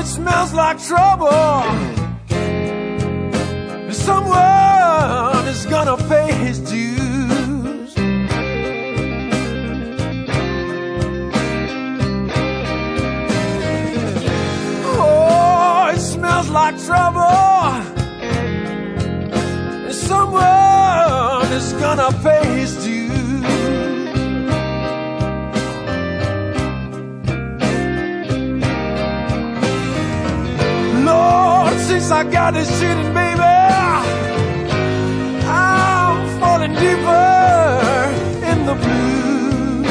it smells like trouble. Someone is gonna pay his dues. Oh, it smells like trouble. Someone is gonna pay his dues. Lord, since I got this shitting baby, I'm falling deeper in the blue.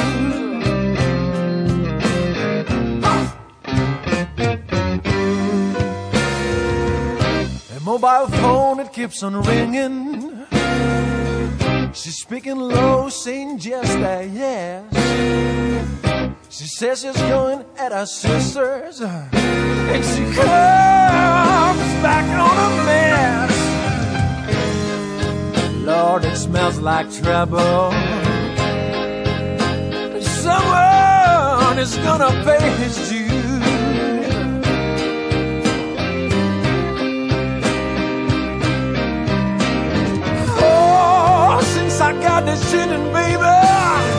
A mobile phone, it keeps on ringing. She's speaking low, saying just a yes. She says she's going at her sister's, and she comes back on a mess. Lord, it smells like trouble. Someone is gonna pay his dues. Oh, since I got this shitting baby,